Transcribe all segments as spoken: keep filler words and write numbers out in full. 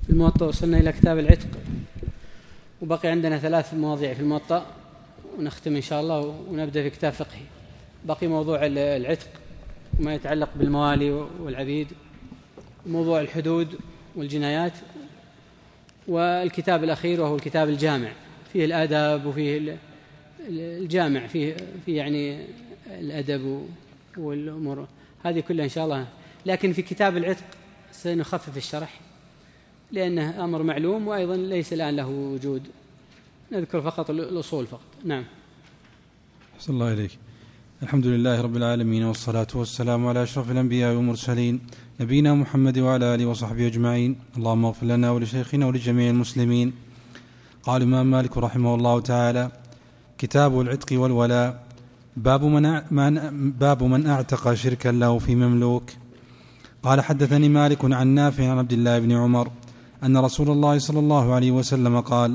في الموطأ وصلنا إلى كتاب العتق، وبقي عندنا ثلاث مواضيع في الموطأ ونختم إن شاء الله ونبدأ في كتاب فقهي. بقي موضوع العتق وما يتعلق بالموالي والعبيد، وموضوع الحدود والجنايات، والكتاب الأخير وهو الكتاب الجامع فيه الآداب وفيه الجامع فيه, فيه يعني الأدب والأمور هذه كلها إن شاء الله. لكن في كتاب العتق سنخفف الشرح لأنه أمر معلوم وأيضا ليس الآن له وجود، نذكر فقط الأصول فقط. نعم. أحسن الله إليك. الحمد لله رب العالمين، والصلاة والسلام على أشرف الأنبياء والمرسلين نبينا محمد وعلى آله وصحبه أجمعين. اللهم اغفر لنا ولشيخنا ولجميع المسلمين. قال الإمام مالك رحمه الله تعالى: كتاب العتق والولاء. باب من, باب من أعتق شركا له في مملوك. قال: حدثني مالك عن نافع عن عبد الله بن عمر أن رسول الله صلى الله عليه وسلم قال: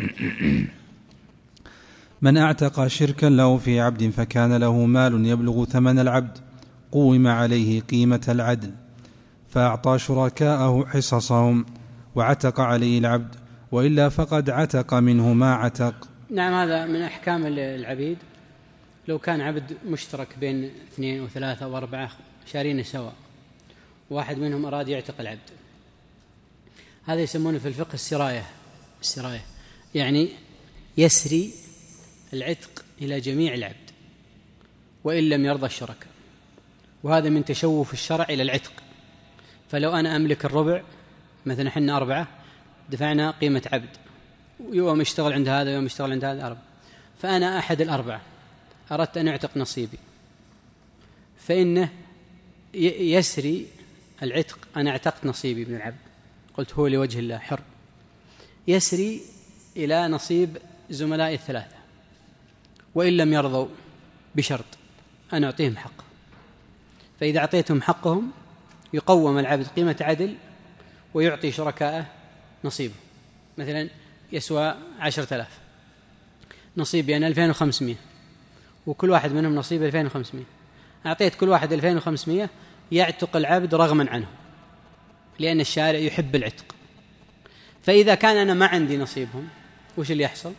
من أعتق شركا له في عبد فكان له مال يبلغ ثمن العبد قوم عليه قيمة العدل، فأعطى شركاءه حصصهم وعتق عليه العبد، وإلا فقد عتق منه ما عتق. نعم، هذا من أحكام العبيد. لو كان عبد مشترك بين اثنين وثلاثة وأربعة شارين سواء، واحد منهم أراد يعتق العبد، هذا يسمونه في الفقه السراية. السراية يعني يسري العتق إلى جميع العبد وإن لم يرضى الشركاء، وهذا من تشوف الشرع إلى العتق. فلو أنا أملك الربع مثلا، حنا أربعة دفعنا قيمة عبد، ويوم اشتغل عند هذا ويوم اشتغل عند هذا أربعة، فأنا أحد الأربعة أردت أن أعتق نصيبي، فإنه يسري العتق. أنا اعتقت نصيبي من العبد، قلت هو لوجه الله حر، يسري إلى نصيب زملائي الثلاثة وإن لم يرضوا، بشرط أن أعطيهم حقه. فإذا أعطيتهم حقهم يقوم العبد قيمة عدل ويعطي شركائه نصيبه. مثلا يسوى عشرة آلاف، نصيبي أنا ألفين وخمسمائة، وكل واحد منهم نصيب ألفين وخمسمائة، أعطيت كل واحد ألفين وخمسمائة، يعتق العبد رغما عنه لأن الشارع يحب العتق. فإذا كان أنا ما عندي نصيبهم، وش اللي يحصل؟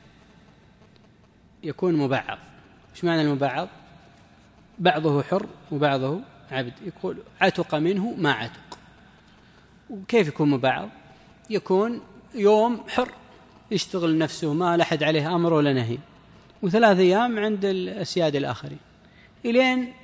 يكون مبعض. وش معنى المبعض؟ بعضه حر وبعضه عبد، يقول عتق منه ما عتق. وكيف يكون مبعض؟ يكون يوم حر يشتغل نفسه ما لحد عليه أمر ولا نهي، وثلاث أيام عند الأسياد الآخرين، إلين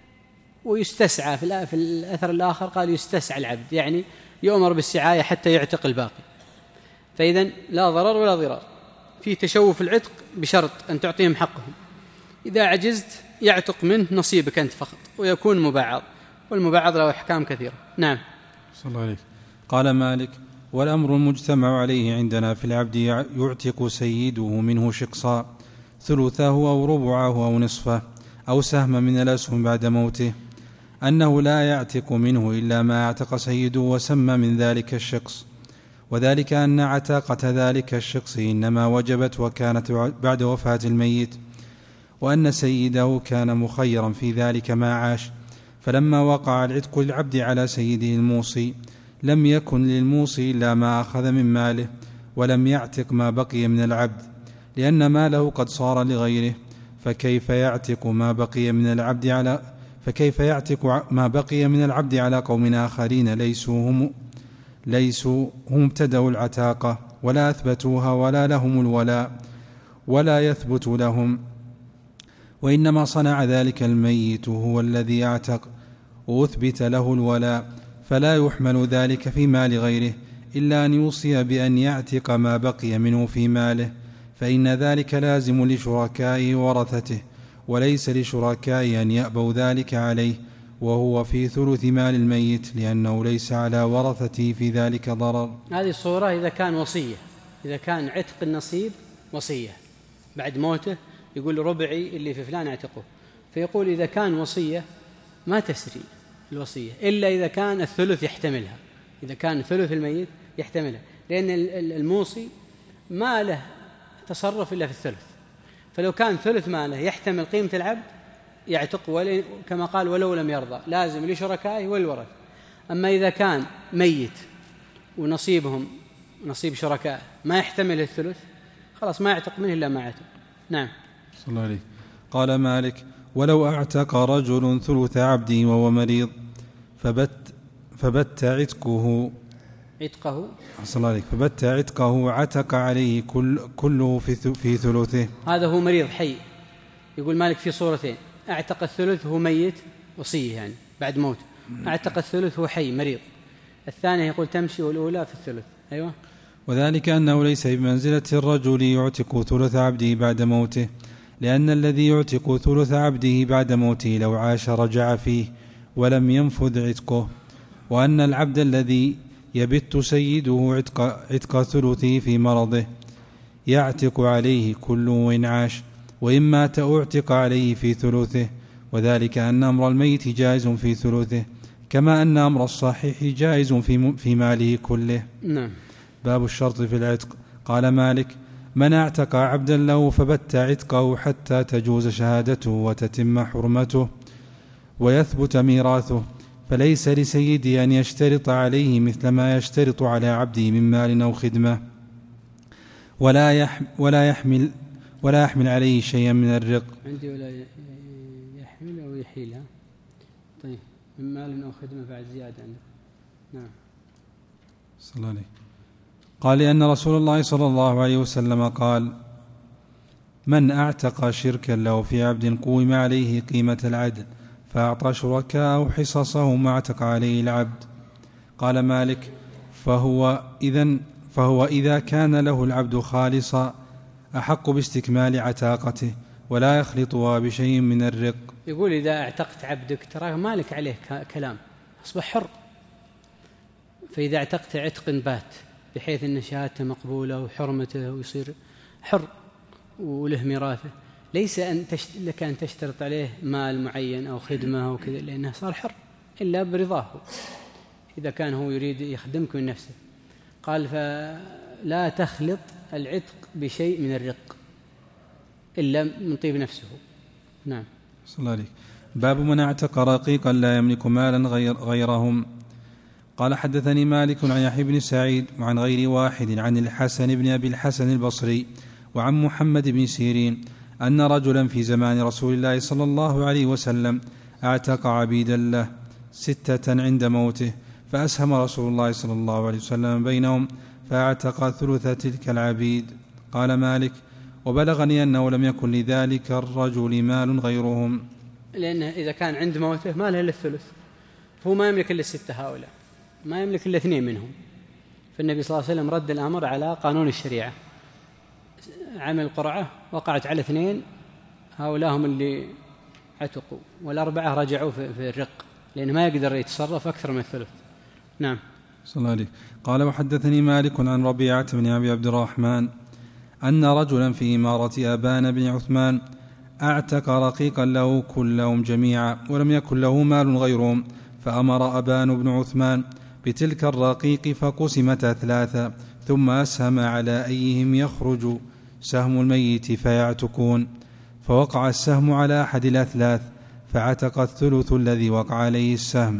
ويستسعى في الأثر الآخر قال يستسعى العبد، يعني يؤمر بالسعاية حتى يعتق الباقي. فإذن لا ضرر ولا ضرار، في تشوف العتق بشرط أن تعطيهم حقهم. إذا عجزت يعتق منه نصيبك أنت فقط، ويكون مبعض، والمبعض له أحكام كثيرة. نعم. صلى الله عليه. قال مالك: والأمر المجتمع عليه عندنا في العبد يعتق سيده منه شقصا، ثلثه أو ربعه أو نصفه أو سهم من الأسهم بعد موته، أنه لا يعتق منه إلا ما اعتق سيده وسمى من ذلك الشخص، وذلك أن عتاقة ذلك الشخص إنما وجبت وكانت بعد وفاة الميت، وأن سيده كان مخيرا في ذلك ما عاش. فلما وقع العتق للعبد على سيده الموصي لم يكن للموصي إلا ما أخذ من ماله، ولم يعتق ما بقي من العبد، لأن ماله قد صار لغيره. فكيف يعتق ما بقي من العبد على فكيف يعتق ما بقي من العبد على قوم آخرين ليسوا هم ليسوا هم ابتدأوا العتاقة ولا أثبتوها ولا لهم الولاء ولا يثبت لهم، وإنما صنع ذلك الميت هو الذي اعتق وأثبت له الولاء، فلا يحمل ذلك في مال غيره إلا أن يوصي بأن يعتق ما بقي منه في ماله، فإن ذلك لازم لشركائه ورثته، وليس لشركائه أن يأبوا ذلك عليه، وهو في ثلث مال الميت، لأنه ليس على ورثته في ذلك ضرر. هذه الصورة إذا كان وصية، إذا كان عتق النصيب وصية بعد موته، يقول ربعي اللي في فلان اعتقه، فيقول إذا كان وصية ما تسري الوصية إلا إذا كان الثلث يحتملها، إذا كان ثلث الميت يحتملها، لأن الموصي ما له تصرف إلا في الثلث، فلو كان ثلث ماله يحتمل قيمة العبد يعتق، كما قال ولو لم يرضى، لازم لشركائه والورث. أما إذا كان ميت ونصيبهم نصيب شركاء ما يحتمل الثلث خلاص ما يعتق منه إلا ما عتق. نعم. صلى الله عليه. قال مالك: ولو أعتق رجل ثلث عبده وهو مريض فبت, فبت عتقه عتقه صلى الله عليه فبت عتقه عتق عليه كل كله في, في ثلثه. هذا هو مريض حي. يقول مالك في صورتين: اعتق الثلث هو ميت وصيه يعني بعد موت، اعتق الثلث هو حي مريض. الثانية يقول تمشي والأولى في الثلث. أيوة. وذلك أنه ليس بمنزلة الرجل يعتق ثلث عبده بعد موته، لأن الذي يعتق ثلث عبده بعد موته لو عاش رجع فيه ولم ينفذ عتقه، وأن العبد الذي يبت سيده عتق, عتق ثلثه في مرضه يعتق عليه كل وإن عاش، وإن مات أعتق عليه في ثلثه، وذلك أن أمر الميت جائز في ثلثه كما أن أمر الصحيح جائز في, في ماله كله. نعم. باب الشرط في العتق. قال مالك: من اعتق عبدا له فبت عتقه حتى تجوز شهادته وتتم حرمته ويثبت ميراثه، فليس لسيدي أن يشترط عليه مثل ما يشترط على عبده من مال أو خدمة، ولا يحمل, ولا يحمل, ولا يحمل عليه شيئا من الرق. عندي ولا يحمل أو يحيلها. طيب، من مال أو خدمة بعد زيادة عنده. نعم. صلى الله عليه. قال: لأن رسول الله صلى الله عليه وسلم قال: من اعتق شركا له في عبد قوم عليه قيمة العدل فأعطى شركاءه حصصهم واعتق عليه العبد. قال مالك: فهو إذن فهو إذا كان له العبد خالصا أحق باستكمال عتاقته ولا يخلطها بشيء من الرق. يقول إذا اعتقت عبدك تراه مالك عليه كلام، أصبح حر. فإذا اعتقت عتق بات بحيث أن شهادته مقبولة وحرمته ويصير حر وله ميراثه، ليس أن تشت... لك أن تشترط عليه مال معين أو خدمة أو كذا، لأنه صار حر إلا برضاه إذا كان هو يريد يخدمك من نفسه. قال: فلا تخلط العتق بشيء من الرق إلا من طيب نفسه. نعم. صلى الله عليه. باب من اعتق رقيقا لا يملك مالا غير غيرهم. قال: حدثني مالك عن يحيى بن سعيد وعن غير واحد عن الحسن بن أبي الحسن البصري وعن محمد بن سيرين أن رجلا في زمان رسول الله صلى الله عليه وسلم اعتق عبيدا له ستة عند موته، فأسهم رسول الله صلى الله عليه وسلم بينهم فاعتق ثلث تلك العبيد. قال مالك: وبلغني أنه لم يكن لذلك الرجل مال غيرهم، لأنه إذا كان عند موته ما له إلا الثلث، فهو ما يملك إلا الستة هؤلاء، ما يملك إلا اثنين منهم. فالنبي صلى الله عليه وسلم رد الأمر على قانون الشريعة، عمل القرعة وقعت على اثنين، هؤلاء هم اللي عتقوا، والأربعة رجعوا في الرق لأنه ما يقدر يتصرف أكثر من الثلث. نعم. صلى الله عليه. قال: وحدثني مالك عن ربيعة بن أبي عبد الرحمن أن رجلا في إمارة أبان بن عثمان اعتق رقيقا له كلهم جميعا ولم يكن له مال غيرهم، فأمر أبان بن عثمان بتلك الرقيق فقسمت ثلاثة، ثم أسهم على أيهم يخرج سهم الميت فيعتقون، فوقع السهم على أحد الأثلاث فعتق الثلث الذي وقع عليه السهم.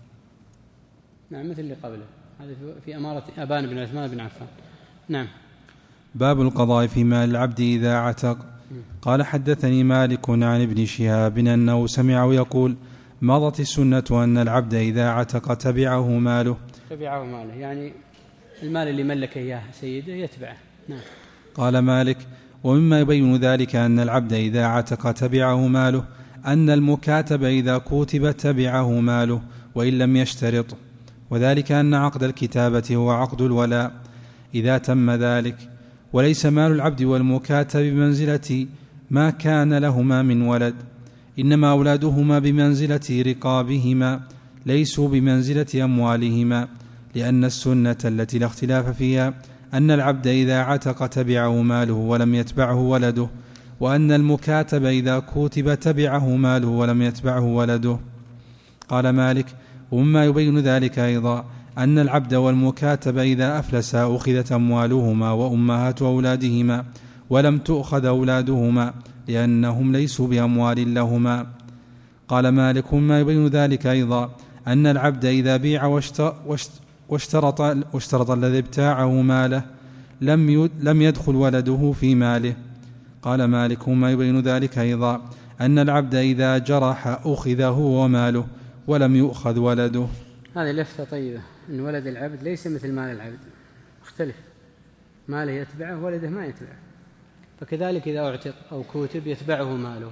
نعم، مثل اللي قبله، هذا في أمارة أبان بن عثمان بن عفان. نعم. باب القضاء في مال العبد إذا عتق. قال: حدثني مالك عن ابن شهاب أنه سمعه يقول: مضت السنة أن العبد إذا عتق تبعه ماله. تبعه ماله يعني المال اللي ملك إياه سيده يتبعه. نعم. قال مالك: ومما يبين ذلك أن العبد إذا عتق تبعه ماله أن المكاتب إذا كتب تبعه ماله وإن لم يشترط، وذلك أن عقد الكتابة هو عقد الولاء إذا تم ذلك، وليس مال العبد والمكاتب بمنزلة ما كان لهما من ولد، إنما أولادهما بمنزلة رقابهما ليسوا بمنزلة أموالهما، لأن السنة التي لا اختلاف فيها أن العبد إذا عتق تبعه ماله ولم يتبعه ولده، وأن المكاتب إذا كتب تبعه ماله ولم يتبعه ولده. قال مالك: ومما يبين ذلك أيضا أن العبد والمكاتب إذا أفلسا أخذت أموالهما وأمهات أولادهما ولم تؤخذ أولادهما لأنهم ليسوا بأموال لهما. قال مالك: ومما يبين ذلك أيضا أن العبد إذا بيع واشترى, واشترط, واشترط الذي ابتاعه ماله لم, لم يدخل ولده في ماله. قال مالك: وما يبين ذلك أيضا أن العبد إذا جرح أخذ هو وماله ولم يؤخذ ولده. هذه لفتة طيبة، أن ولد العبد ليس مثل مال العبد، مختلف، ماله يتبعه ولده ما يتبعه. فكذلك إذا أعتق أو كوتب يتبعه ماله،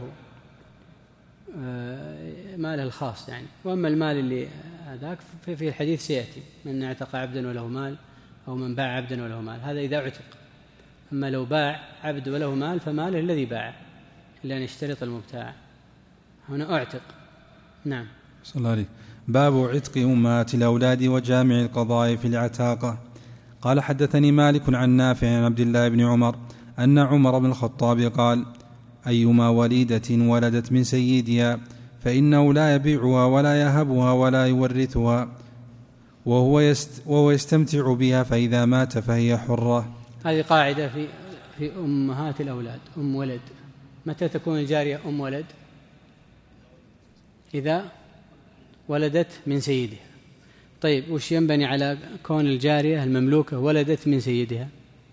ماله الخاص يعني. وأما المال اللي هذاك في الحديث سيأتي: من اعتق عبدا وله مال، أو من باع عبدا وله مال، هذا إذا اعتق. أما لو باع عبد وله مال فماله الذي باع، إلا أن يشترط المبتاع. هنا أعتق. نعم. صلى الله عليه. باب عتق أمهات الأولاد وجامع القضاء في العتاقة. قال: حدثني مالك عن نافع عن عبد الله بن عمر أن عمر بن الخطاب قال: أيما وليدة ولدت من سيدها فإنه لا يبيعها ولا يهبها ولا يورثها، وهو, يست وهو يستمتع بها، فإذا مات فهي حرة. هذه قاعدة في, في أمهات الأولاد، أم ولد. متى تكون الجارية أم ولد؟ إذا ولدت من سيدها. طيب، وش ينبني على كون الجارية المملوكة ولدت من سيدها؟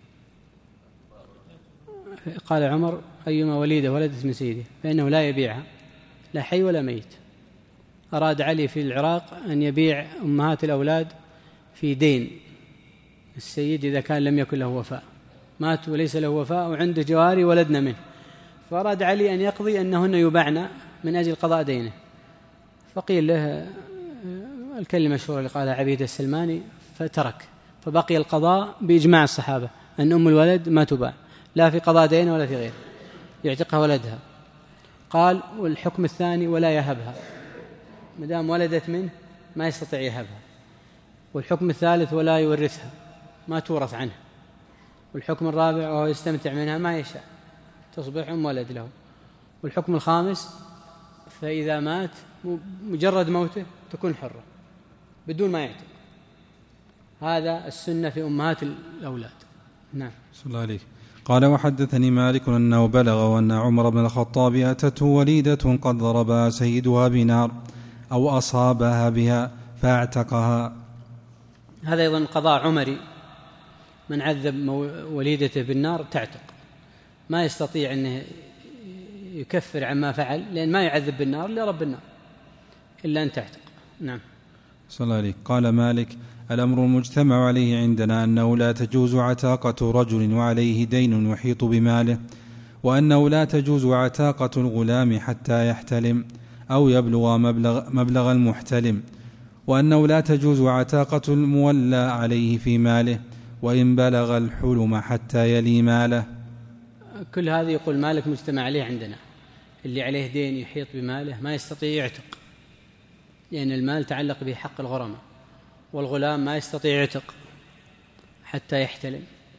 قال عمر: أيما وليدة ولدت من سيدها فإنه لا يبيعها، لا حي ولا ميت. أراد علي في العراق أن يبيع أمهات الأولاد في دين السيد إذا كان لم يكن له وفاء، مات وليس له وفاء وعنده جواري ولدنا منه، فأراد علي أن يقضي أنهن يباعن من أجل قضاء دينه. فقيل له الكلمة المشهورة اللي قالها عبيد السلماني فترك، فبقي القضاء بإجماع الصحابة أن أم الولد ما تباع، لا في قضاء دينه ولا في غيره، يعتقها ولدها. قال: والحكم الثاني: ولا يهبها، مدام ولدت منه ما يستطيع يهبها. والحكم الثالث: ولا يورثها، ما تورث عنه. والحكم الرابع: وهو يستمتع منها ما يشاء، تصبح أم ولد له. والحكم الخامس: فإذا مات مجرد موته تكون حرة بدون ما يعتق. هذا السنة في أمهات الأولاد. نعم. صلى الله عليه. قال: وحدثني مالك أنه بلغ أن عمر بن الخطاب أتته وليدة قد ضربها سيدها بنار أو أصابها بها فاعتقها. هذا أيضا قضاء عمري، من عذب وليدته بالنار تعتق، ما يستطيع أنه يكفر عما فعل، لأن ما يعذب بالنار إلا رب النار، إلا أن تعتق. نعم. صلى الله عليه. قال مالك: الأمر المجتمع عليه عندنا أنه لا تجوز عتاقة رجل وعليه دين يحيط بماله، وأنه لا تجوز عتاقة الغلام حتى يحتلم أو يبلغ مبلغ, مبلغ المحتلم، وأنه لا تجوز عتاقة المولى عليه في ماله وإن بلغ الحلم حتى يلي ماله. كل هذا يقول مالك مجتمع عليه عندنا، اللي عليه دين يحيط بماله ما يستطيع يعتق، لأن المال تعلق به حق الغرماء، والغلام ما يستطيع يعتق حتى يحتلم،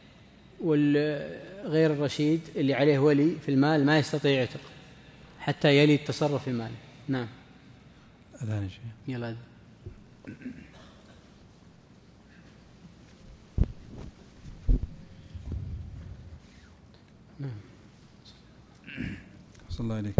والغير الرشيد اللي عليه ولي في المال ما يستطيع يعتق حتى يلي التصرف في ماله. نعم. أذان شيء. يلا. نعم. صلى الله عليه.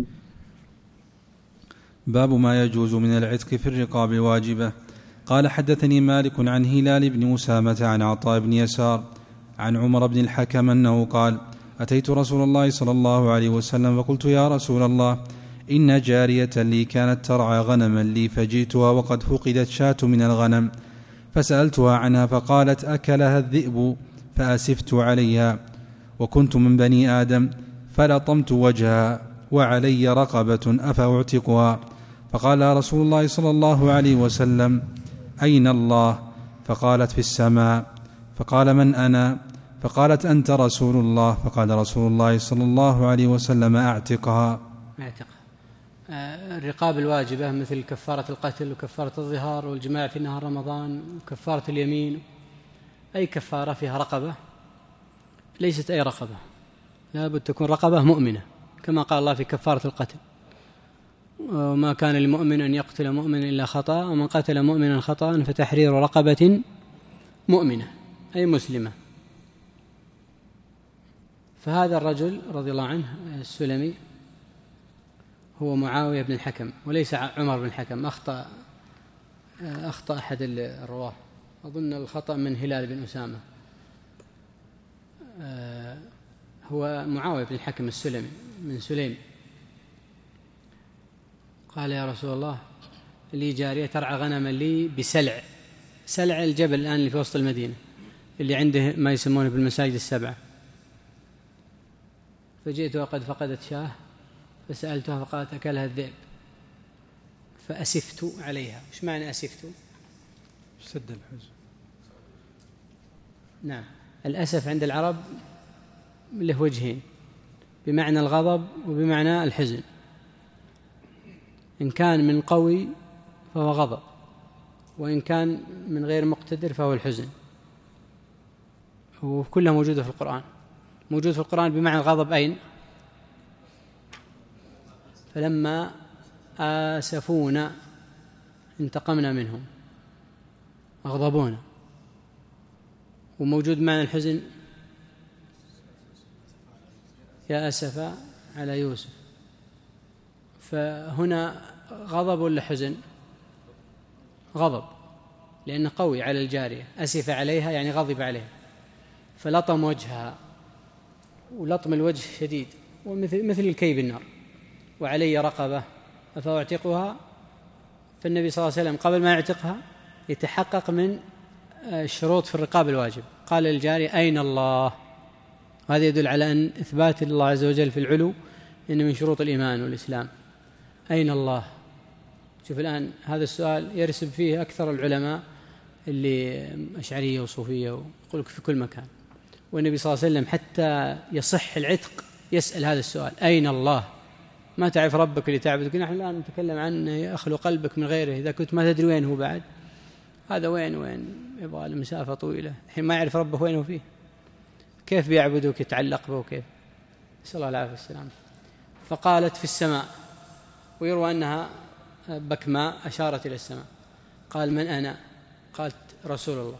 باب ما يجوز من العتق في الرقاب الواجبة. قال: حدثني مالك عن هلال بن أسامة عن عطاء بن يسار عن عمر بن الحكم أنه قال: أتيت رسول الله صلى الله عليه وسلم فقلت: يا رسول الله، إن جارية لي كانت ترعى غنما لي فجئتها وقد فقدت شاة من الغنم، فسألتها عنها فقالت: أكلها الذئب، فأسفت عليها، وكنت من بني آدم، فلطمت وجهها وعلي رقبة أفأعتقها؟ فقال رسول الله صلى الله عليه وسلم: أين الله؟ فقالت: في السماء. فقال: من أنا؟ فقالت: أنت رسول الله. فقال رسول الله صلى الله عليه وسلم: أعتقها. أعتقها. الرقاب الواجبة مثل كفارة القتل وكفارة الظهار والجماع في نهار رمضان وكفارة اليمين، أي كفارة فيها رقبة، ليست أي رقبة، لا بد تكون رقبة مؤمنة، كما قال الله في كفارة القتل: وما كان لمؤمن أن يقتل مؤمن إلا خطأ، ومن قتل مؤمنا خطأ فتحرير رقبة مؤمنة أي مسلمة. فهذا الرجل رضي الله عنه السلمي هو معاوية بن الحكم وليس عمر بن الحكم، أخطأ أخطأ أحد الرواه أظن الخطأ من هلال بن أسامة، آه هو معاوية بن الحكم السلمي من سليم. قال يا رسول الله لي جارية ترعى غنما لي بسلع، سلع الجبل الآن اللي في وسط المدينة اللي عنده ما يسمونه بالمساجد السبعة، فجئت وقد فقدت شاه فسألتها فقالت أكلها الذئب فأسفت عليها. إيش معنى أسفت؟ سد الحزن. نعم، الأسف عند العرب له وجهين، بمعنى الغضب وبمعنى الحزن. إن كان من قوي فهو غضب، وإن كان من غير مقتدر فهو الحزن، وكلها موجودة في القرآن. موجود في القرآن بمعنى الغضب أين؟ فلما آسفونا انتقمنا منهم أغضبونا. وموجود معنى الحزن يا أسف على يوسف. فهنا غضب ولا حزن؟ غضب، لأنه قوي على الجارية، أسف عليها يعني غضب عليها، فلطم وجهها، ولطم الوجه شديد ومثل مثل الكي بالنار. وعلي رقبة أفأعتقها؟ فالنبي صلى الله عليه وسلم قبل ما يعتقها يتحقق من الشروط في الرقاب الواجب. قال للجارية أين الله؟ هذا يدل على أن إثبات الله عز وجل في العلو إنه من شروط الإيمان والإسلام. أين الله؟ شوف الآن هذا السؤال يرسب فيه أكثر العلماء اللي أشعرية وصوفية ويقول في كل مكان، والنبي صلى الله عليه وسلم حتى يصح العتق يسأل هذا السؤال أين الله؟ ما تعرف ربك اللي تعبدك. نحن الآن نتكلم عن يخلق قلبك من غيره، إذا كنت ما تدري وين هو بعد، هذا وين وين يبغى المسافة طويلة، الحين ما يعرف ربه وين هو فيه، كيف بيعبدك يتعلق به وكيف؟ نسأل الله العافية والسلام. فقالت في السماء، ويروى أنها بكماء أشارت إلى السماء. قال من أنا؟ قالت رسول الله.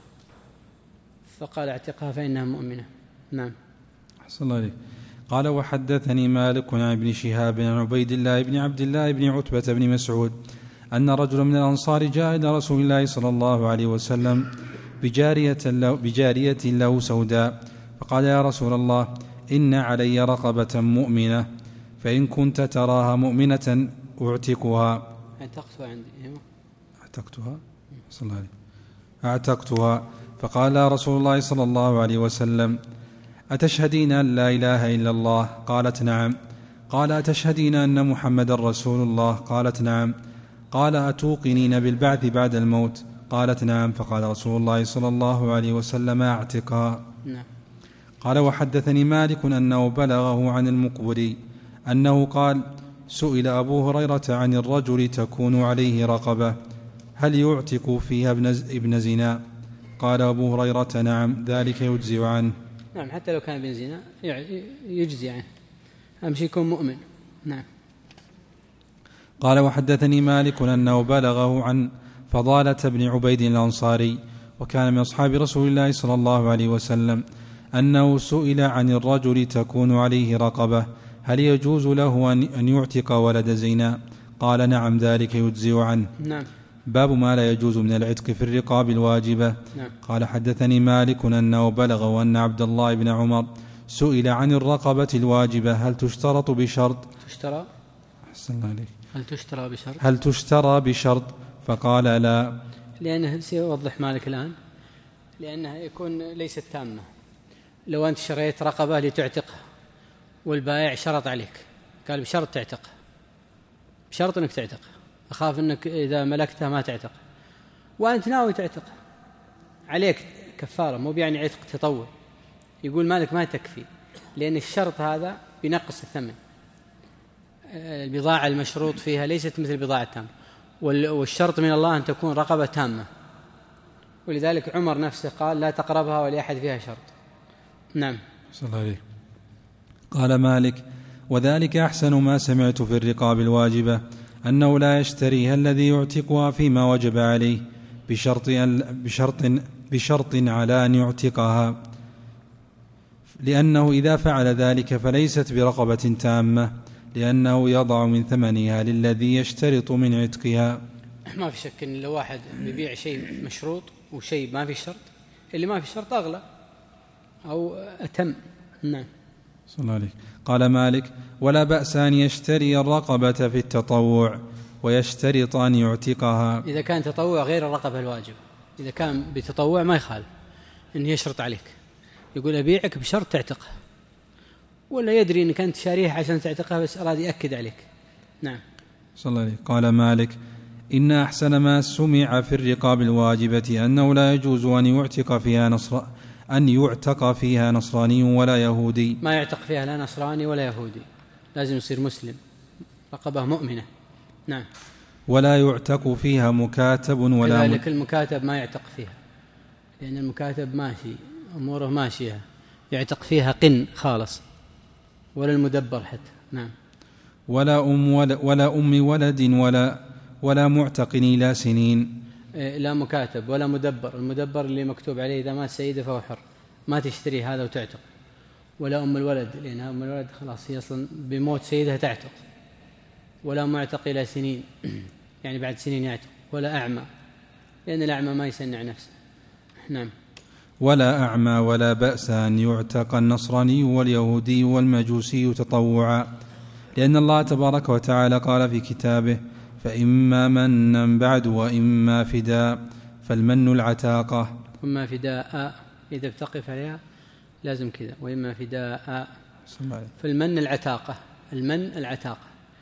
فقال اعتقها فإنها مؤمنة. نعم. أحسن الله عليك. قال وحدثني مالك عن ابن شهاب عن عبيد الله بن عبد الله بن عتبة بن مسعود أن رجلا من الأنصار جاء إلى رسول الله صلى الله عليه وسلم بجارية له, بجارية له سوداء، فقال يا رسول الله إن علي رقبة مؤمنة، فإن كنت تراها مؤمنة أعتقها. اعتقتها عندي. اعتقتها صلى الله عليه اعتقتها. فقال رسول الله صلى الله عليه وسلم أتشهدين أن لا إله إلا الله؟ قالت نعم. قال أتشهدين أن محمد رسول الله؟ قالت نعم. قال أتوقنين بالبعث بعد الموت؟ قالت نعم. فقال رسول الله صلى الله عليه وسلم أعتقها. نعم. قال وحدثني مالك أنه بلغه عن المقبري أنه قال سئل أبو هريرة عن الرجل تكون عليه رقبة هل يعتق فيها ابن زنا؟ قال أبو هريرة نعم ذلك يجزي عنه. نعم، حتى لو كان ابن زنا يجزي عنه، أهم شيء يكون مؤمن. نعم. قال وحدثني مالك أنه بلغه عن فضالة بن عبيد الأنصاري وكان من أصحاب رسول الله صلى الله عليه وسلم أنه سئل عن الرجل تكون عليه رقبة هل يجوز له أن يعتق ولد زنا؟ قال نعم ذلك يجزي عنه. نعم. باب ما لا يجوز من العتق في الرقاب الواجبة. نعم. قال حدثني مالك أنه بلغ أن عبد الله بن عمر سئل عن الرقبة الواجبة هل تشترط بشرط؟ تشترى؟ أحسن الله عليك. هل تشترى بشرط؟ هل تشترى بشرط؟ فقال لا. لأنه سيوضح مالك الآن، لأنها يكون ليست تامة. لو أنت شريت رقبة لتعتقها والبائع شرط عليك قال بشرط تعتقها، بشرط أنك تعتقها، أخاف أنك إذا ملكتها ما تعتق، وأنت ناوي تعتق عليك كفارة، مو يعني عتق تطوع. يقول مالك ما تكفي، لأن الشرط هذا بنقص الثمن. البضاعة المشروط فيها ليست مثل البضاعة التامة، والشرط من الله أن تكون رقبة تامة، ولذلك عمر نفسه قال لا تقربها ولأحد فيها شرط. نعم. صلى الله عليه. قال مالك وذلك أحسن ما سمعت في الرقاب الواجبة أنه لا يشتريها الذي يعتقها فيما وجب عليه بشرط, بشرط, بشرط على أن يعتقها، لأنه إذا فعل ذلك فليست برقبة تامة، لأنه يضع من ثمنها للذي يشترط من عتقها. ما في شك أن لو واحد بيبيع شيء مشروط وشيء ما في شرط، اللي ما في شرط أغلى أو أتم. نعم. صلى الله عليه. قال مالك: ولا بأس أن يشتري الرقبة في التطوع ويشترط أن يعتقها. إذا كان تطوع غير الرقبة الواجب، إذا كان بتطوع ما يخالف إنه يشرط عليك، يقول أبيعك بشرط تعتقها، ولا يدري إنك أنت شاريها عشان تعتقها بس أراد يأكد عليك. نعم. صلى الله عليه. قال مالك: إن أحسن ما سمع في الرقاب الواجبة أنه لا يجوز أن يعتق فيها نصر أن يعتق فيها نصراني ولا يهودي. ما يعتق فيها لا نصراني ولا يهودي، لازم يصير مسلم، رقبة مؤمنة. نعم. ولا يعتق فيها مكاتب ولا كذلك المكاتب ما يعتق فيها، لأن المكاتب ماشي أموره ماشية، يعتق فيها قن خالص، ولا المدبر حتى. نعم. ولا أم ولا, ولا أم ولد ولا ولا معتق إلى سنين. لا مكاتب ولا مدبر، المدبر اللي مكتوب عليه إذا مات سيده فهو حر، ما تشتري هذا وتعتق. ولا أم الولد، لأن أم الولد خلاص هي أصلا بموت سيدها تعتق. ولا معتق إلى سنين يعني بعد سنين يعتق. ولا أعمى، لأن الأعمى ما يسنع نفسه. نعم. ولا أعمى ولا بأس أن يعتق النصراني واليهودي والمجوسي تطوعا، لأن الله تبارك وتعالى قال في كتابه: فإما منا بعد وإما فداء، فالمن العتاقة. وإما فداء إذا بتقف عليها لازم كذا، وإما فداء. فالمن العتاقة، المن العتاقة.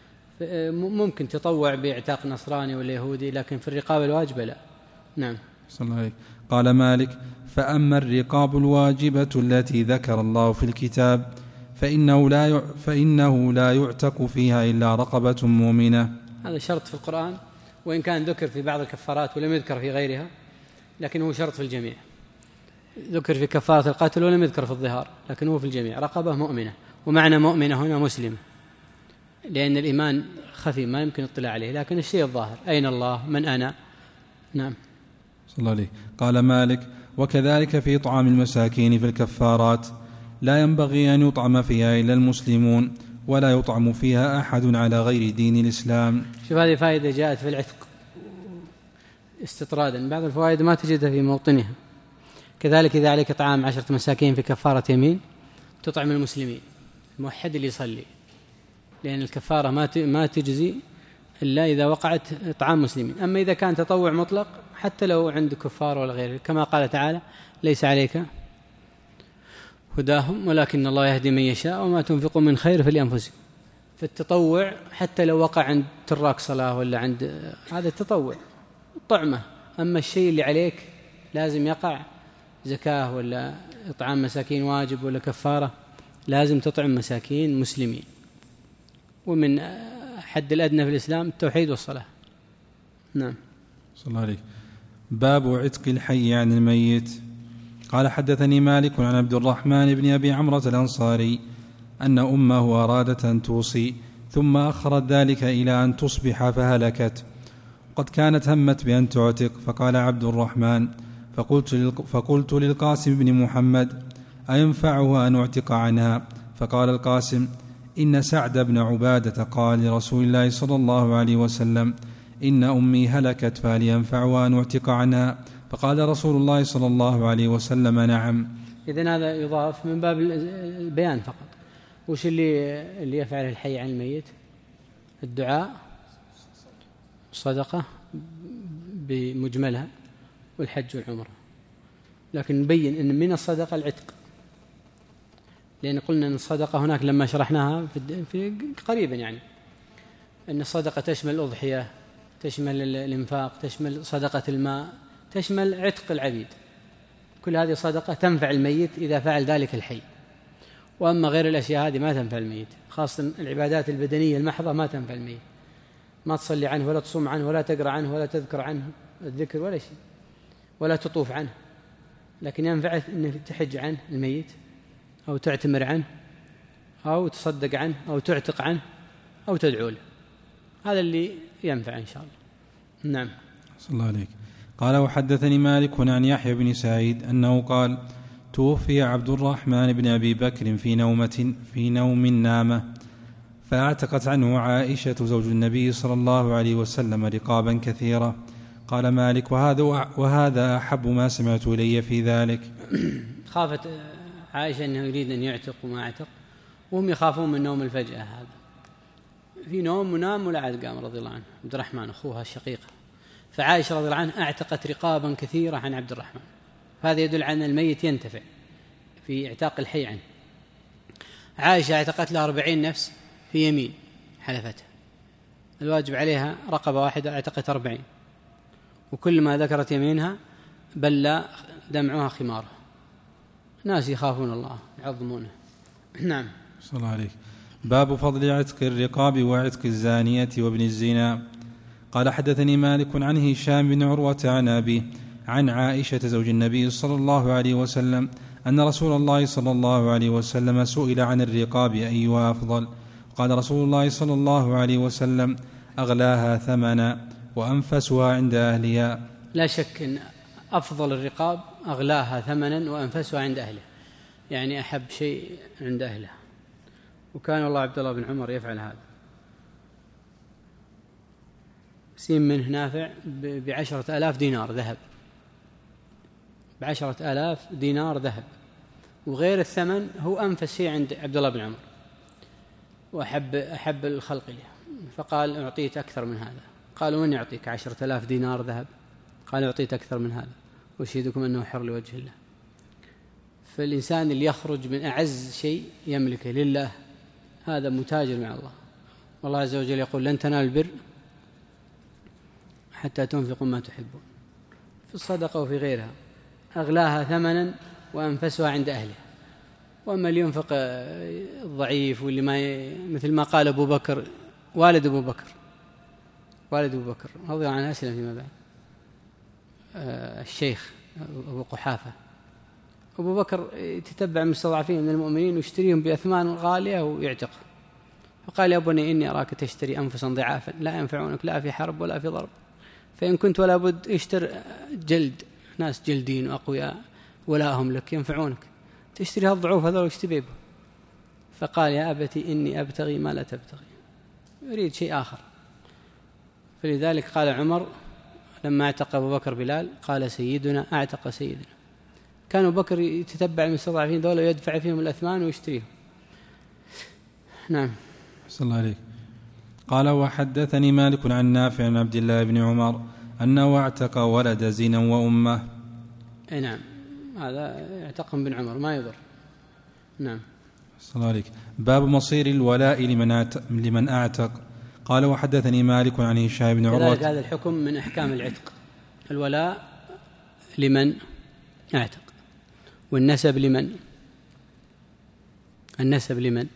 ممكن تطوع باعتاق نصراني ولا يهودي، لكن في الرقاب الواجبة لا. نعم. صلى الله عليه. قال مالك: فأما الرقاب الواجبة التي ذكر الله في الكتاب فإنه لا فإنه لا يعتق فيها إلا رقبة مؤمنة. هذا شرط في القرآن، وإن كان ذكر في بعض الكفارات ولم يذكر في غيرها، لكن هو شرط في الجميع. ذكر في كفارة القتل ولم يذكر في الظهار، لكن هو في الجميع رقبة مؤمنة. ومعنى مؤمنة هنا مسلمة، لأن الإيمان خفي ما يمكن الاطلاع عليه، لكن الشيء الظاهر أين الله من أنا. نعم. صلى الله عليه. قال مالك: وكذلك في إطعام المساكين في الكفارات لا ينبغي أن يطعم فيها إلا المسلمون، ولا يطعم فيها أحد على غير دين الإسلام. شوف هذه فائدة جاءت في العتق استطرادا، بعض الفوائد ما تجدها في موطنها. كذلك إذا عليك إطعام عشرة مساكين في كفارة يمين تطعم المسلمين، الموحد اللي يصلي، لأن الكفارة ما تجزي إلا إذا وقعت إطعام مسلمين. أما إذا كان تطوع مطلق حتى لو عند كفار ولا غيره، كما قال تعالى: ليس عليك هداهم ولكن الله يهدي من يشاء وما تنفقوا من خير فلأنفسكم. فالتطوع حتى لو وقع عند تراك صلاة ولا عند هذا التطوع طعمة. أما الشيء اللي عليك لازم يقع زكاة ولا إطعام مساكين واجب ولا كفارة، لازم تطعم مساكين مسلمين. ومن حد الأدنى في الإسلام التوحيد والصلاة. نعم. صلى الله عليه. باب عتق الحي عن الميت. قال: حدثني مالك عن عبد الرحمن بن أبي عمرة الأنصاري أن أمه أرادت أن توصي ثم أخرت ذلك إلى أن تصبح فهلكت، قد كانت همت بأن تعتق. فقال عبد الرحمن: فقلت, فقلت للقاسم بن محمد: أينفعها أن أعتق عنها؟ فقال القاسم: إن سعد بن عبادة قال لرسول الله صلى الله عليه وسلم: إن أمي هلكت فهل ينفعها أن أعتق عنها؟ فقال رسول الله صلى الله عليه وسلم: نعم. إذن هذا يضاف من باب البيان فقط. وش اللي, اللي يفعله الحي عن الميت؟ الدعاء، الصدقة بمجملها، والحج والعمرة. لكن نبين أن من الصدقة العتق، لأن قلنا أن الصدقة هناك لما شرحناها في قريبا يعني أن الصدقة تشمل الأضحية، تشمل الإنفاق، تشمل صدقة الماء، تشمل عتق العبيد. كل هذه صدقة تنفع الميت إذا فعل ذلك الحي. وأما غير الأشياء هذه ما تنفع الميت، خاصة العبادات البدنية المحضة ما تنفع الميت. ما تصلي عنه ولا تصوم عنه ولا تقرأ عنه ولا تذكر عنه الذكر ولا شيء، ولا تطوف عنه. لكن ينفع أنك تحج عنه الميت، أو تعتمر عنه، أو تصدق عنه، أو تعتق عنه، أو تدعو له. هذا اللي ينفع إن شاء الله. نعم. صلى الله عليك. قال: وحدثني مالك عن يحيى بن سعيد أنه قال: توفي عبد الرحمن بن أبي بكر في نومة في نوم نامة، فاعتقت عنه عائشة زوج النبي صلى الله عليه وسلم رقابا كثيرة، قال مالك وهذا, وهذا أحب ما سمعت إلي في ذلك. خافت عائشة أنه يريد أن يعتق وما اعتق، وهم يخافون من نوم الفجأة. هذا في نوم ونام ولا عاد قام رضي الله عنه عبد الرحمن أخوها الشقيقة، فعائشة رضي الله عنها اعتقت رقابا كثيرة عن عبد الرحمن، هذا يدل على أن الميت ينتفع في اعتاق الحي عنه. عائشة اعتقت لها أربعين نفس في يمين حلفتها، الواجب عليها رقبة واحدة، اعتقت أربعين، وكل ما ذكرت يمينها بل دمعها خمارها. ناس يخافون الله يعظمونه. نعم. صلى الله عليه. باب فضل عتق الرقاب وعتق الزانية وابن الزنا. قال حدثني مالك عن هشام بن عروة عن أبيه عن عائشة زوج النبي صلى الله عليه وسلم أن رسول الله صلى الله عليه وسلم سئل عن الرقاب أيها أفضل، قال رسول الله صلى الله عليه وسلم أغلاها ثمنا وأنفسها عند أهلها. لا شك أن أفضل الرقاب أغلاها ثمنا وأنفسها عند أهلها، يعني أحب شيء عند أهلها. وكان والله عبد الله بن عمر يفعل هذا. سين منه نافع بعشرة آلاف دينار ذهب، بعشرة آلاف دينار ذهب، وغير الثمن هو أنفس شيء عند عبد الله بن عمر، وأحب أحب الخلق له، فقال أعطيت أكثر من هذا. قالوا من يعطيك عشرة آلاف دينار ذهب؟ قال أعطيت أكثر من هذا، وأشهدكم أنه حر لوجه الله. فالإنسان اللي يخرج من أعز شيء يملكه لله هذا متاجر مع الله، والله عز وجل يقول لن تنالوا البر حتى تنفقوا ما تحبون، في الصدقة وفي غيرها. أغلاها ثمنا وأنفسها عند أهلها. وأما اللي ينفق الضعيف واللي ما ي... مثل ما قال أبو بكر والد أبو بكر والد أبو بكر رضي الله عنه أسلم فيما بعد، آه الشيخ أبو قحافة. أبو بكر يتتبع المستضعفين من المؤمنين ويشتريهم بأثمان غالية ويعتق، فقال يا بني إني أراك تشتري أنفسا ضعافا لا ينفعونك لا في حرب ولا في ضرب، فإن كنت ولا بد اشتر جلد ناس جلدين وأقوياء ولا هم لك ينفعونك، تشتري هالضعوف هذول واشتبيبه. فقال يا أبتي إني أبتغي ما لا تبتغي، يريد شيء آخر. فلذلك قال عمر لما اعتق أبو بكر بلال قال سيدنا أعتق سيدنا. كان أبو بكر يتتبع المستضعفين دولة ويدفع فيهم الأثمان ويشتريهم. نعم. صلى الله عليه. قال وحدثني مالك عن نافع عن عبد الله بن عمر أنه اعتق ولد زنا وأمه. أي نعم، هذا اعتقهم بن عمر ما يضر. نعم. صلى الله عليك. باب مصير الولاء لمن لمن اعتق. قال وحدثني مالك عن هشام بن عروة. هذا الحكم من أحكام العتق، الولاء لمن اعتق، والنسب لمن النسب لمن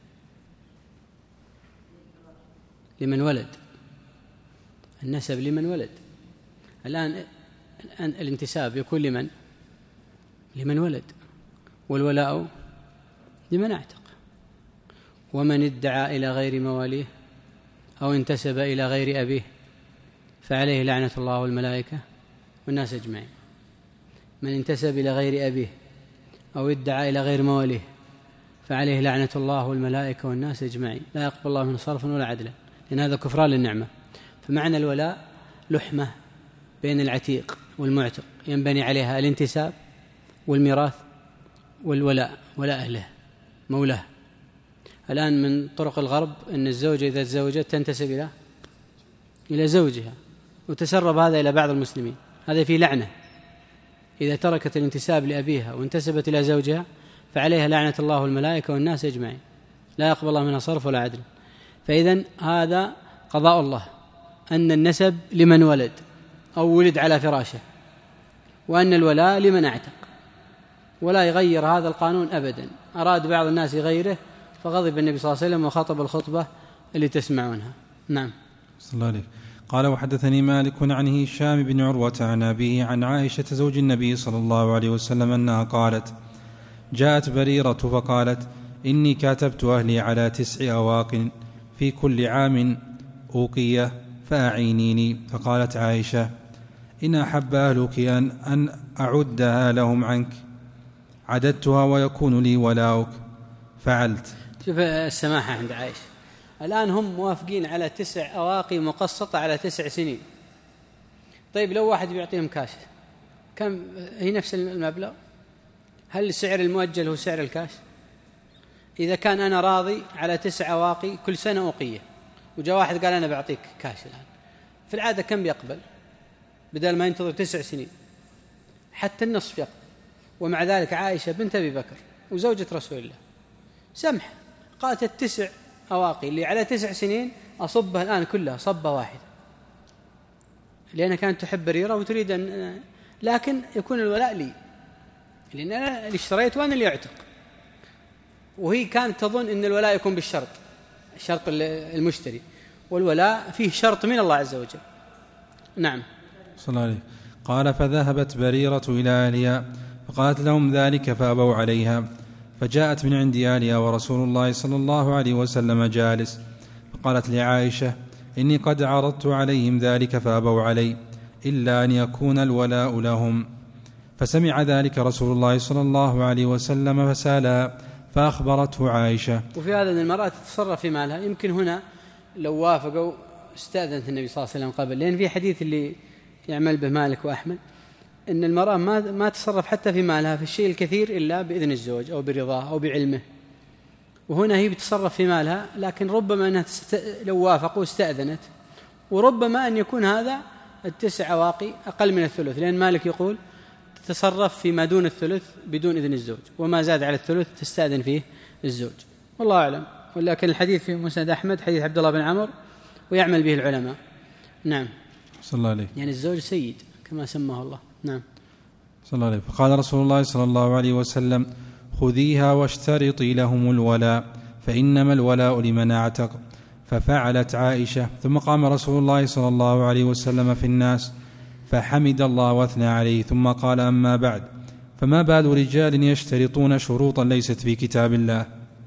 لمن ولد، النسب لمن ولد. الآن الانتساب يكون لمن لمن ولد، والولاء لمن اعتق. ومن ادعى إلى غير مواليه أو انتسب إلى غير أبيه فعليه لعنة الله والملائكة والناس أجمعين. من انتسب إلى غير أبيه أو ادعى إلى غير مواليه فعليه لعنة الله والملائكة والناس أجمعين، لا يقبل الله منه صرفا ولا عدلا، لأن هذا كفران للنعمة. فمعنى الولاء لحمة بين العتيق والمعتق ينبني عليها الانتساب والميراث والولاء، ولاء أهله مولاه. الآن من طرق الغرب أن الزوجة إذا تزوجت تنتسب إلى إلى زوجها، وتسرب هذا إلى بعض المسلمين، هذا فيه لعنة. إذا تركت الانتساب لأبيها وانتسبت إلى زوجها فعليها لعنة الله والملائكة والناس أجمعين، لا يقبل الله منها صرف ولا عدل. فإذن هذا قضاء الله أن النسب لمن ولد أو ولد على فراشه، وأن الولاء لمن اعتق، ولا يغير هذا القانون أبدا. أراد بعض الناس يغيره فغضب النبي صلى الله عليه وسلم وخطب الخطبة اللي تسمعونها. نعم. صلى الله عليه. قال وحدثني مالك عن هشام بن عروة عن أبيه عن عائشة زوج النبي صلى الله عليه وسلم أنها قالت جاءت بريرة فقالت إني كاتبت أهلي على تسع أواق في كل عام أوقية فأعينيني. فقالت عائشة إن أحب أهلك أن, أن أعدها لهم عنك عددتها ويكون لي ولاؤك فعلت. شوف السماحة عند عائشة. الآن هم موافقين على تسع أواقي مقسطة على تسع سنين، طيب لو واحد بيعطيهم كاش كم هي نفس المبلغ؟ هل السعر المؤجل هو سعر الكاش؟ إذا كان أنا راضي على تسع أواقي كل سنة أوقية وجاء واحد قال أنا بعطيك كاش الآن، في العادة كم بيقبل بدل ما ينتظر تسع سنين؟ حتى النصف يقبل. ومع ذلك عائشة بنت أبي بكر وزوجة رسول الله سمح، قالت التسع أواقي اللي على تسع سنين أصبها الآن كلها صبة واحدة، لأنها كانت تحب بريرة وتريد أن، لكن يكون الولاء لي لأن أنا اللي اشتريت وأنا اللي أعتق، وهي كانت تظن أن الولاء يكون بالشرط، شرط المشتري، والولاء فيه شرط من الله عز وجل. نعم. صلى الله عليه. قال فذهبت بريرة إلى أهلها فقالت لهم ذلك فأبوا عليها، فجاءت من عند أهلها ورسول الله صلى الله عليه وسلم جالس، فقالت لعائشة إني قد عرضت عليهم ذلك فأبوا علي إلا أن يكون الولاء لهم. فسمع ذلك رسول الله صلى الله عليه وسلم فسألها فأخبرته عائشة. وفي هذا أن المرأة تتصرف في مالها، يمكن هنا لو وافقوا استأذنت النبي صلى الله عليه وسلم قبل، لأن في حديث اللي يعمل به مالك وأحمد أن المرأة ما ما تصرف حتى في مالها في الشيء الكثير إلا بإذن الزوج أو برضاه أو بعلمه، وهنا هي بتصرف في مالها، لكن ربما أنها تست... لو وافقوا استأذنت، وربما أن يكون هذا التسع أواقي أقل من الثلث، لأن مالك يقول تتصرف فيما دون الثلث بدون إذن الزوج، وما زاد على الثلث تستأذن فيه الزوج، والله أعلم. ولكن الحديث في مسند أحمد حديث عبد الله بن عمرو ويعمل به العلماء. نعم. صلى الله عليه. يعني الزوج سيد كما سماه الله. نعم. صلى الله عليه. فقال رسول الله صلى الله عليه وسلم خذيها واشترطي لهم الولاء فإنما الولاء لمن اعتق. ففعلت عائشة، ثم قام رسول الله صلى الله عليه وسلم في الناس فحمد الله واثنى عليه، ثم قال أما بعد، فما بال رجال يشترطون شروطا ليست في كتاب الله؟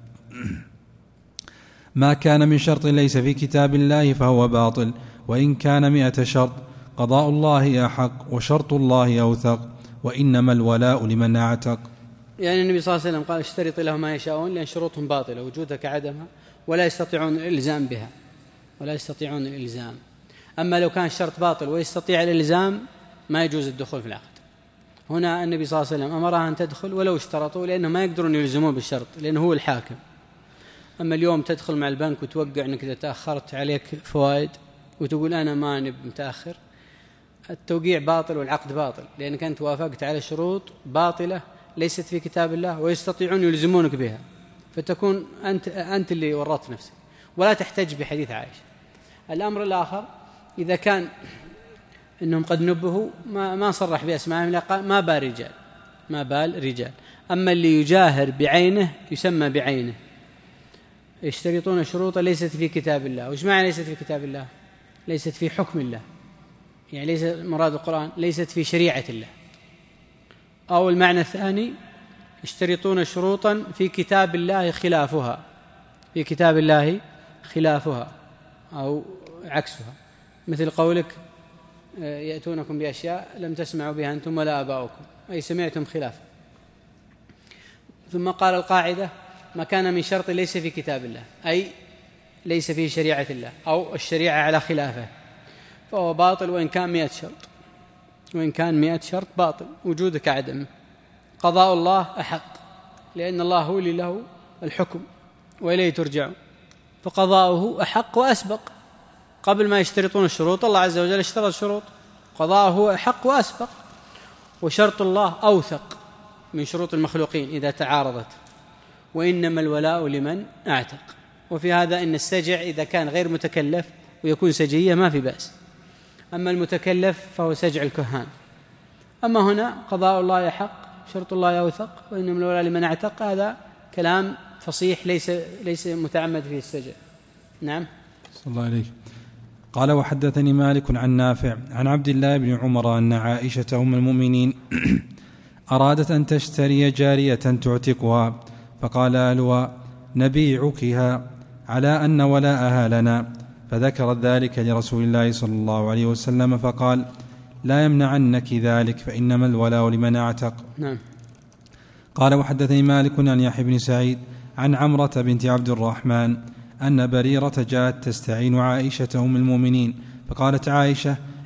ما كان من شرط ليس في كتاب الله فهو باطل، وإن كان مئة شرط قضاء الله أحق وشرط الله أوثق، وإنما الولاء لمن اعتق. يعني النبي صلى الله عليه وسلم قال اشترط لهم ما يشاءون لأن شروطهم باطلة وجودها كعدمها، ولا يستطيعون الإلزام بها، ولا يستطيعون الإلزام. أما لو كان الشرط باطل ويستطيع الإلزام ما يجوز الدخول في العقد. هنا النبي صلى الله عليه وسلم أمرها أن تدخل ولو اشترطوا، لأنه ما يقدرون يلزمون بالشرط لأنه هو الحاكم. أما اليوم تدخل مع البنك وتوقع أنك إذا تأخرت عليك فوائد وتقول أنا ما نب متأخر، التوقيع باطل والعقد باطل، لأنك أنت وافقت على شروط باطلة ليست في كتاب الله ويستطيعون يلزمونك بها، فتكون أنت, أنت اللي ورطت نفسك، ولا تحتج بحديث عائشة. الأمر الآخر إذا كان إنهم قد نبهوا ما, ما صرح بأسمائهم، ما بال رجال، ما بال رجال. أما اللي يجاهر بعينه يسمى بعينه. يشترطون شروطا ليست في كتاب الله. وش معنى ليست في كتاب الله؟ ليست في حكم الله، يعني ليس مراد القرآن ليست في شريعة الله. أو المعنى الثاني يشترطون شروطا في كتاب الله خلافها، في كتاب الله خلافها أو عكسها، مثل قولك يأتونكم بأشياء لم تسمعوا بها أنتم ولا آباؤكم، أي سمعتم خلافه. ثم قال القاعدة ما كان من شرط ليس في كتاب الله، أي ليس في شريعة الله أو الشريعة على خلافه، فهو باطل وإن كان مئة شرط، وإن كان مئة شرط باطل وجودك عدم. قضاء الله أحق، لأن الله هو اللي له الحكم وإليه ترجع، فقضاؤه أحق وأسبق. قبل ما يشترطون الشروط الله عز وجل اشترط الشروط، قضاؤه أحق وأسبق، وشرط الله أوثق من شروط المخلوقين إذا تعارضت. وإنما الولاء لمن اعتق. وفي هذا إن السجع إذا كان غير متكلف ويكون سجية ما في بأس، أما المتكلف فهو سجع الكهان. أما هنا قضاء الله يحق شرط الله يوثق وإنما الولاء لمن اعتق، هذا كلام فصيح ليس ليس متعمد فيه السجع. نعم. صلى الله عليه. قال وحدثني مالك عن نافع عن عبد الله بن عمر أن عائشة أم المؤمنين أرادت أن تشتري جارية تعتقها، فقال أهلها نبيعكها على أن ولاءها لنا، فذكرت ذلك لرسول الله صلى الله عليه وسلم فقال لا يمنعنك ذلك فإنما الولاء لمن اعتق. نعم. قال وحدثني مالك عن يحيى بن سعيد عن عمرة بنت عبد الرحمن أن بريرة جاءت تستعين عائشة أم المؤمنين، فقالت عائشة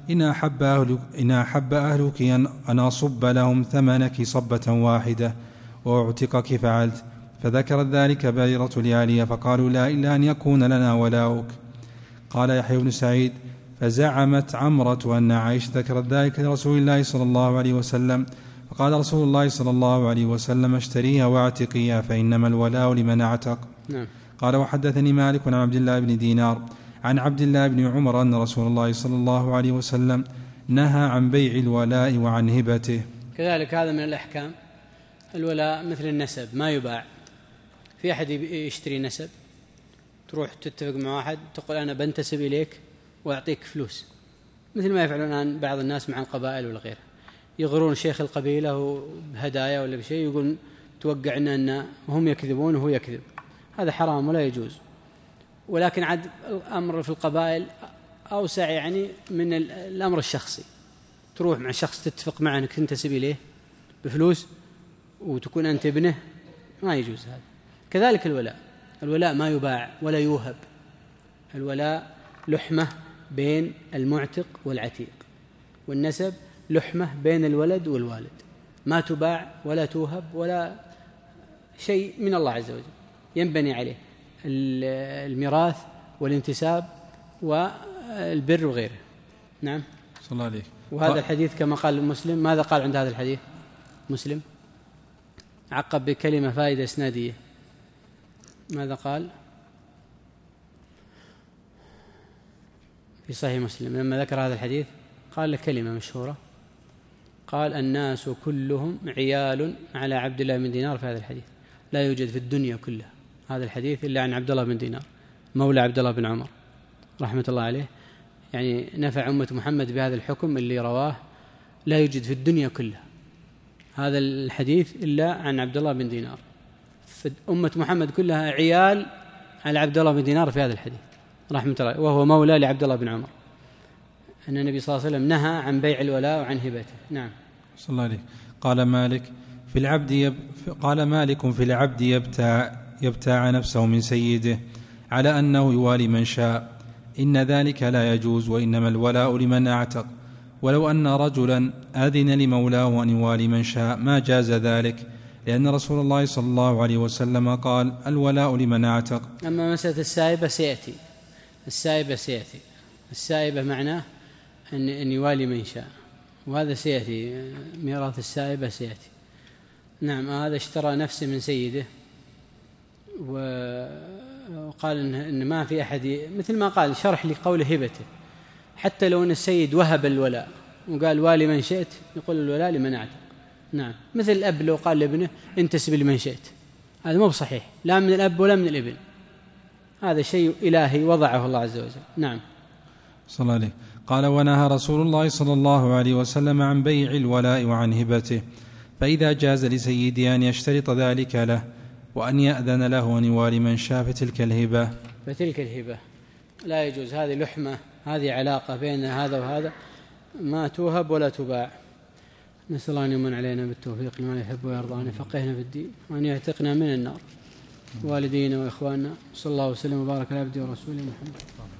إن أحب أهلك, إن أحب أهلك أن أصب لهم ثمنك صبة واحدة وأعتقك فعلت. فذكرت ذلك بريرة لآلية فقالوا لا إلا أن يكون لنا ولاؤك. قال يحيى بن سعيد فزعمت عمرة أن عائشة ذكرت ذلك لرسول الله صلى الله عليه وسلم فقال رسول الله صلى الله عليه وسلم اشتريها واعتقيها فإنما الولاء لمن اعتق. نعم. قال وحدثني مالك عن عبد الله بن دينار عن عبد الله بن عمر أن رسول الله صلى الله عليه وسلم نهى عن بيع الولاء وعن هبته. كذلك هذا من الأحكام. الولاء مثل النسب ما يباع. في أحد يشتري نسب تروح تتفق مع واحد تقول أنا بنتسب إليك وأعطيك فلوس، مثل ما يفعلون الآن بعض الناس مع القبائل ولا غيره، يغرون شيخ القبيلة بهدايا ولا بشيء يقول توقعنا أن هم يكذبون وهو يكذب. هذا حرام ولا يجوز. ولكن عاد الأمر في القبائل أوسع يعني من الأمر الشخصي، تروح مع شخص تتفق معه أنك تنتسب إليه بفلوس وتكون أنت ابنه، ما يجوز هذا. كذلك الولاء، الولاء ما يباع ولا يوهب. الولاء لحمة بين المعتق والعتيق، والنسب لحمة بين الولد والوالد، ما تباع ولا توهب ولا شيء من الله عز وجل، ينبني عليه الميراث والانتساب والبر وغيره. نعم. صلى الله عليه. وهذا الحديث كما قال مسلم، ماذا قال عند هذا الحديث مسلم؟ عقب بكلمة فائدة إسنادية، ماذا قال في صحيح مسلم لما ذكر هذا الحديث؟ قال لك كلمة مشهورة، قال الناس كلهم عيال على عبد الله بن دينار. في هذا الحديث لا يوجد في الدنيا كلها هذا الحديث إلا عن عبد الله بن دينار مولى عبد الله بن عمر رحمة الله عليه، يعني نفع أمة محمد بهذا الحكم اللي رواه. لا يوجد في الدنيا كلها هذا الحديث إلا عن عبد الله بن دينار. أمة محمد كلها عيال على عبد الله بن دينار في هذا الحديث رحمة الله، وهو مولى لعبد الله بن عمر، أن النبي صلى الله عليه وسلم نهى عن بيع الولاء وعن هبته. نعم. صلى الله عليه. قال مالك في العبد يب... قال مالك في العبد يبتاع يبتاع نفسه من سيده على أنه يوالي من شاء، إن ذلك لا يجوز، وإنما الولاء لمن أعتق. ولو أن رجلا أذن لمولاه أن يوالي من شاء ما جاز ذلك، لأن رسول الله صلى الله عليه وسلم قال الولاء لمن أعتق. أما مسألة السائبة سيأتي، السائبة سيأتي السائبة معناه أن, أن يوالي من شاء، وهذا سيأتي، ميراث السائبة سيأتي. نعم. هذا اشترى نفسه من سيده وقال إن, إن ما في أحد، مثل ما قال شرح لقول هبته، حتى لو أن السيد وهب الولاء وقال والي من شئت، يقول الولاء لمن أعتق. نعم. مثل الأب لو قال لابنه انتسب لمن شئت، هذا مو بصحيح لا من الأب ولا من الابن، هذا شيء إلهي وضعه الله عز وجل. نعم. صلى الله عليه. قال ونهى رسول الله صلى الله عليه وسلم عن بيع الولاء وعن هبته، فإذا جاز لسيدي أن يشترط ذلك له وأن يأذن له أن يوالي من شاء فتلك الهبة فتلك الهبة لا يجوز. هذه لحمة، هذه علاقة بين هذا وهذا، ما توهب ولا تباع. نسأل الله أن يمن علينا بالتوفيق لما يحب ويرضى، أن يفقهنا في الدين وأن يعتقنا من النار، والدينا وإخواننا. صلى الله وسلم وبارك على عبده ورسوله محمد.